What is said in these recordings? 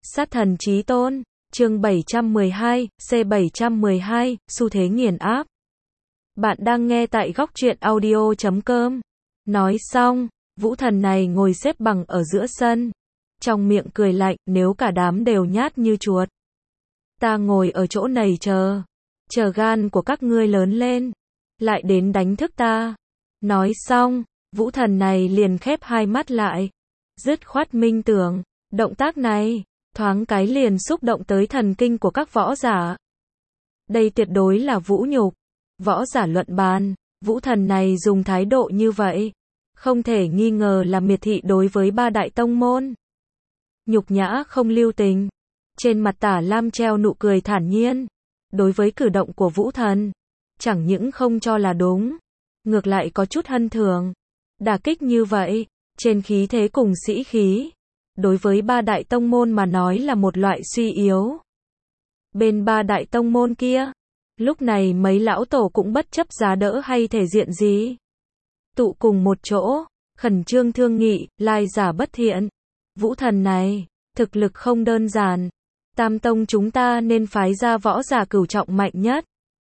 Sát thần chí tôn, chương 712, C712, xu thế nghiền áp. Bạn đang nghe tại góc truyện audio.com. Nói xong, vũ thần này ngồi xếp bằng ở giữa sân. Trong miệng cười lạnh, nếu cả đám đều nhát như chuột. Ta ngồi ở chỗ này chờ gan của các ngươi lớn lên, lại đến đánh thức ta. Nói xong, vũ thần này liền khép hai mắt lại. Dứt khoát minh tưởng, động tác này, thoáng cái liền xúc động tới thần kinh của các võ giả. Đây tuyệt đối là vũ nhục. Võ giả luận bàn, vũ thần này dùng thái độ như vậy, không thể nghi ngờ là miệt thị đối với ba đại tông môn. Nhục nhã không lưu tình. Trên mặt Tả Lam treo nụ cười thản nhiên. Đối với cử động của vũ thần, chẳng những không cho là đúng, ngược lại có chút hân thường. Đả kích như vậy, trên khí thế cùng sĩ khí, đối với ba đại tông môn mà nói là một loại suy yếu. Bên ba đại tông môn kia, lúc này mấy lão tổ cũng bất chấp giá đỡ hay thể diện gì. Tụ cùng một chỗ, khẩn trương thương nghị, lai giả bất thiện. Vũ thần này, thực lực không đơn giản. Tam tông chúng ta nên phái ra võ giả cửu trọng mạnh nhất.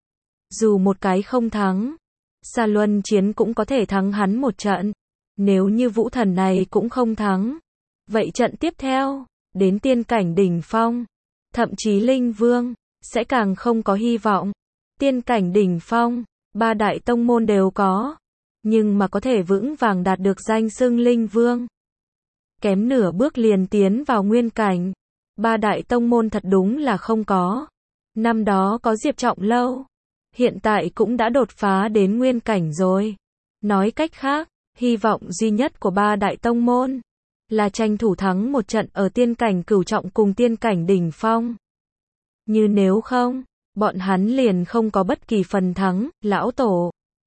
Dù một cái không thắng, Sa Luân Chiến cũng có thể thắng hắn một trận. Nếu như vũ thần này cũng không thắng, vậy trận tiếp theo, đến tiên cảnh đỉnh phong, thậm chí linh vương, sẽ càng không có hy vọng. Tiên cảnh đỉnh phong, ba đại tông môn đều có, nhưng mà có thể vững vàng đạt được danh xưng linh vương, kém nửa bước liền tiến vào nguyên cảnh. Ba đại tông môn thật đúng là không có. Năm đó có Diệp Trọng Lâu, hiện tại cũng đã đột phá đến nguyên cảnh rồi. Nói cách khác, hy vọng duy nhất của ba đại tông môn là tranh thủ thắng một trận ở tiên cảnh cửu trọng cùng tiên cảnh đỉnh phong. Như nếu không, bọn hắn liền không có bất kỳ phần thắng. Lão tổ,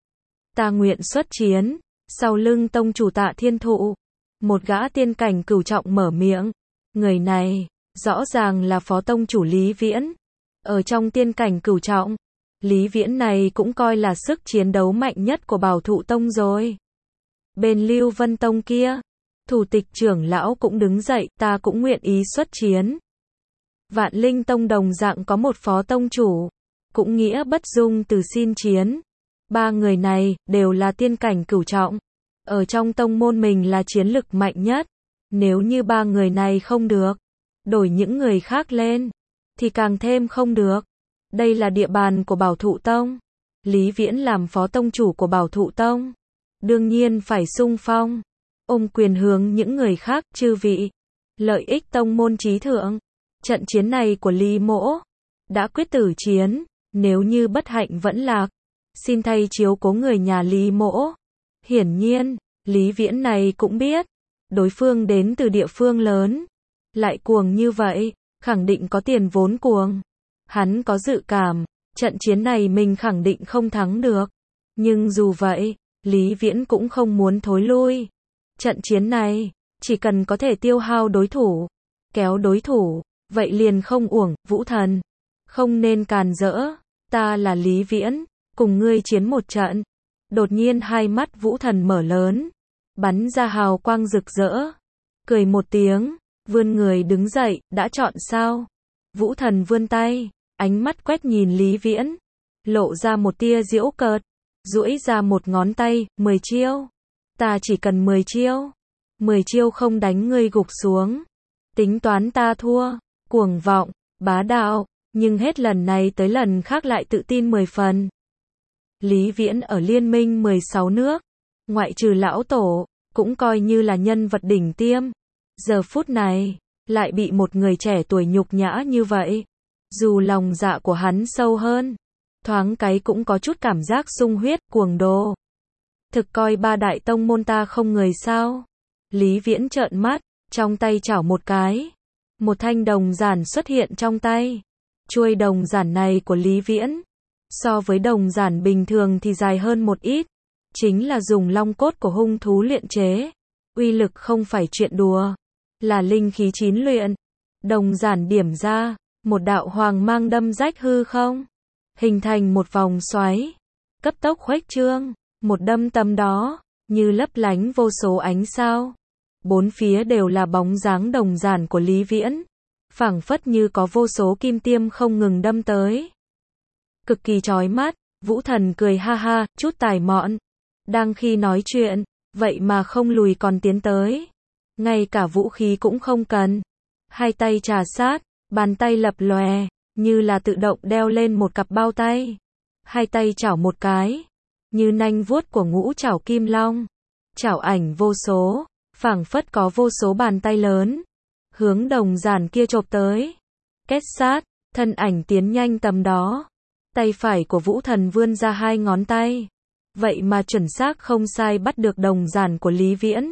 ta nguyện xuất chiến. Sau lưng tông chủ Tạ Thiên Thụ, một gã tiên cảnh cửu trọng mở miệng. Người này, rõ ràng là phó tông chủ Lý Viễn. Ở trong tiên cảnh cửu trọng, Lý Viễn này cũng coi là sức chiến đấu mạnh nhất của Bảo Thụ Tông rồi. Bên Lưu Vân Tông kia, thủ tịch trưởng lão cũng đứng dậy, ta cũng nguyện ý xuất chiến. Vạn Linh Tông đồng dạng có một phó tông chủ, cũng nghĩa bất dung từ xin chiến. Ba người này, đều là tiên cảnh cửu trọng. Ở trong tông môn mình là chiến lực mạnh nhất. Nếu như ba người này không được, đổi những người khác lên, thì càng thêm không được. Đây là địa bàn của Bảo Thụ Tông. Lý Viễn làm phó tông chủ của Bảo Thụ Tông, đương nhiên phải xung phong, ôm quyền hướng những người khác, chư vị, lợi ích tông môn chí thượng. Trận chiến này của Lý Mỗ đã quyết tử chiến, nếu như bất hạnh vẫn lạc, xin thay chiếu cố người nhà Lý Mỗ. Hiển nhiên, Lý Viễn này cũng biết, đối phương đến từ địa phương lớn, lại cuồng như vậy, khẳng định có tiền vốn cuồng. Hắn có dự cảm, trận chiến này mình khẳng định không thắng được. Nhưng dù vậy, Lý Viễn cũng không muốn thối lui. Trận chiến này, chỉ cần có thể tiêu hao đối thủ, kéo đối thủ, vậy liền không uổng. Vũ thần, không nên càn rỡ, ta là Lý Viễn, cùng ngươi chiến một trận. Đột nhiên hai mắt vũ thần mở lớn, bắn ra hào quang rực rỡ, cười một tiếng, vươn người đứng dậy. Đã chọn sao? Vũ thần vươn tay, ánh mắt quét nhìn Lý Viễn, lộ ra một tia giễu cợt, duỗi ra một ngón tay. 10 chiêu. Ta chỉ cần 10 chiêu. 10 chiêu không đánh ngươi gục xuống, tính toán ta thua. Cuồng vọng, bá đạo, nhưng hết lần này tới lần khác lại tự tin 10 phần. Lý Viễn ở liên minh 16 nước, ngoại trừ lão tổ, cũng coi như là nhân vật đỉnh tiêm. Giờ phút này, lại bị một người trẻ tuổi nhục nhã như vậy. Dù lòng dạ của hắn sâu hơn, thoáng cái cũng có chút cảm giác sung huyết. Cuồng đồ, thực coi ba đại tông môn ta không người sao? Lý Viễn trợn mắt, trong tay chảo một cái, một thanh đồng giản xuất hiện trong tay. Chuôi đồng giản này của Lý Viễn, so với đồng giản bình thường thì dài hơn một ít, chính là dùng long cốt của hung thú luyện chế, uy lực không phải chuyện đùa, là linh khí chín luyện. Đồng giản điểm ra, một đạo hoàng mang đâm rách hư không, hình thành một vòng xoáy, cấp tốc khuếch trương. Một đâm tâm đó, như lấp lánh vô số ánh sao. Bốn phía đều là bóng dáng đồng giản của Lý Viễn. phảng phất như có vô số kim tiêm không ngừng đâm tới. Cực kỳ chói mắt, Vũ Thần cười ha ha, chút tài mọn. Đang khi nói chuyện, vậy mà không lùi còn tiến tới. Ngay cả vũ khí cũng không cần. Hai tay trà sát, bàn tay lập lòe, như là tự động đeo lên một cặp bao tay. Hai tay chảo một cái, như nanh vuốt của ngũ chảo kim long. Chảo ảnh vô số, phảng phất có vô số bàn tay lớn, hướng đồng giản kia chộp tới. Kết sát, thân ảnh tiến nhanh tầm đó. Tay phải của Vũ Thần vươn ra hai ngón tay. Vậy mà chuẩn xác không sai bắt được đồng giản của Lý Viễn.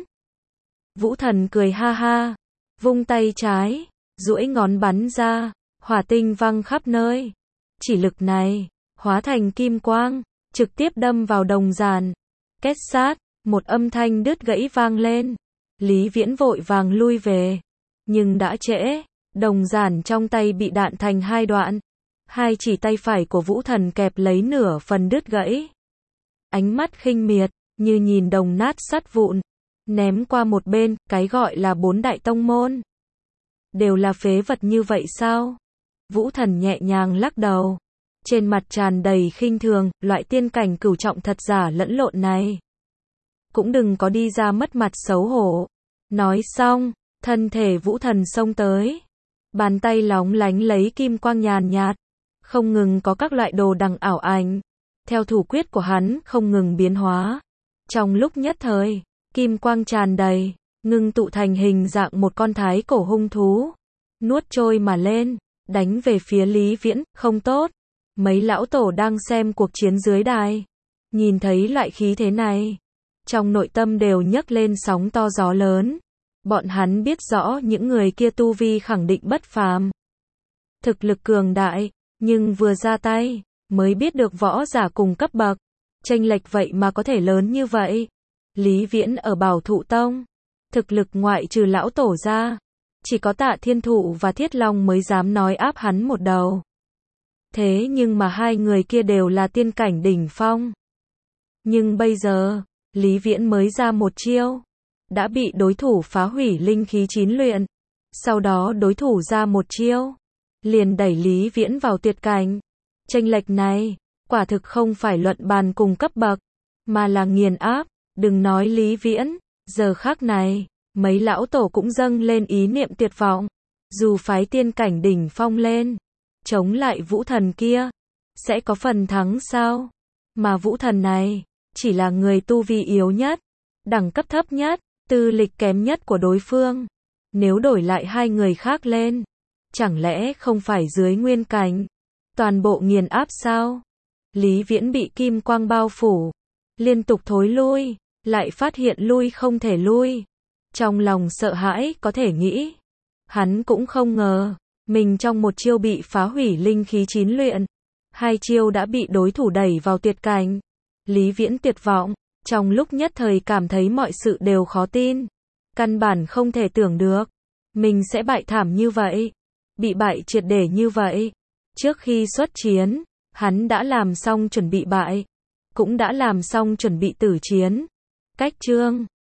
Vũ Thần cười ha ha, vung tay trái, duỗi ngón bắn ra, hỏa tinh văng khắp nơi. Chỉ lực này, hóa thành kim quang, trực tiếp đâm vào đồng giản. Kết sát, một âm thanh đứt gãy vang lên. Lý Viễn vội vàng lui về. Nhưng đã trễ, đồng giản trong tay bị đạn thành hai đoạn. Hai chỉ tay phải của Vũ Thần kẹp lấy nửa phần đứt gãy. Ánh mắt khinh miệt, như nhìn đồng nát sắt vụn. Ném qua một bên, cái gọi là 4 đại tông môn. Đều là phế vật như vậy sao? Vũ Thần nhẹ nhàng lắc đầu. Trên mặt tràn đầy khinh thường, loại tiên cảnh cửu trọng thật giả lẫn lộn này. Cũng đừng có đi ra mất mặt xấu hổ. Nói xong, thân thể Vũ Thần xông tới. Bàn tay lóng lánh lấy kim quang nhàn nhạt. Không ngừng có các loại đồ đằng ảo ảnh. Theo thủ quyết của hắn không ngừng biến hóa. Trong lúc nhất thời, kim quang tràn đầy, ngưng tụ thành hình dạng một con thái cổ hung thú. Nuốt trôi mà lên, đánh về phía Lý Viễn, không tốt. Mấy lão tổ đang xem cuộc chiến dưới đài. Nhìn thấy loại khí thế này. Trong nội tâm đều nhấc lên sóng to gió lớn. Bọn hắn biết rõ những người kia tu vi khẳng định bất phàm. Thực lực cường đại, nhưng vừa ra tay, mới biết được võ giả cùng cấp bậc. Chênh lệch vậy mà có thể lớn như vậy. Lý Viễn ở Bảo Thụ Tông. Thực lực ngoại trừ lão tổ ra. Chỉ có Tạ Thiên Thụ và Thiết Long mới dám nói áp hắn một đầu. Thế nhưng mà hai người kia đều là tiên cảnh đỉnh phong. Nhưng bây giờ, Lý Viễn mới ra một chiêu. Đã bị đối thủ phá hủy linh khí 9 luyện. Sau đó đối thủ ra một chiêu. Liền đẩy Lý Viễn vào tuyệt cảnh. Chênh lệch này, quả thực không phải luận bàn cùng cấp bậc, mà là nghiền áp. Đừng nói Lý Viễn, giờ khắc này, mấy lão tổ cũng dâng lên ý niệm tuyệt vọng. Dù phái tiên cảnh đỉnh phong lên, chống lại Vũ Thần kia, sẽ có phần thắng sao? Mà Vũ Thần này, chỉ là người tu vi yếu nhất, đẳng cấp thấp nhất, tư lịch kém nhất của đối phương. Nếu đổi lại hai người khác lên, chẳng lẽ không phải dưới nguyên cảnh, toàn bộ nghiền áp sao? Lý Viễn bị kim quang bao phủ, liên tục thối lui, lại phát hiện lui không thể lui. Trong lòng sợ hãi có thể nghĩ. Hắn cũng không ngờ, mình trong một chiêu bị phá hủy linh khí 9 luyện. Hai chiêu đã bị đối thủ đẩy vào tuyệt cảnh. Lý Viễn tuyệt vọng, trong lúc nhất thời cảm thấy mọi sự đều khó tin. Căn bản không thể tưởng được, mình sẽ bại thảm như vậy. Bị bại triệt để như vậy. Trước khi xuất chiến, hắn đã làm xong chuẩn bị bại. Cũng đã làm xong chuẩn bị tử chiến. Cách chương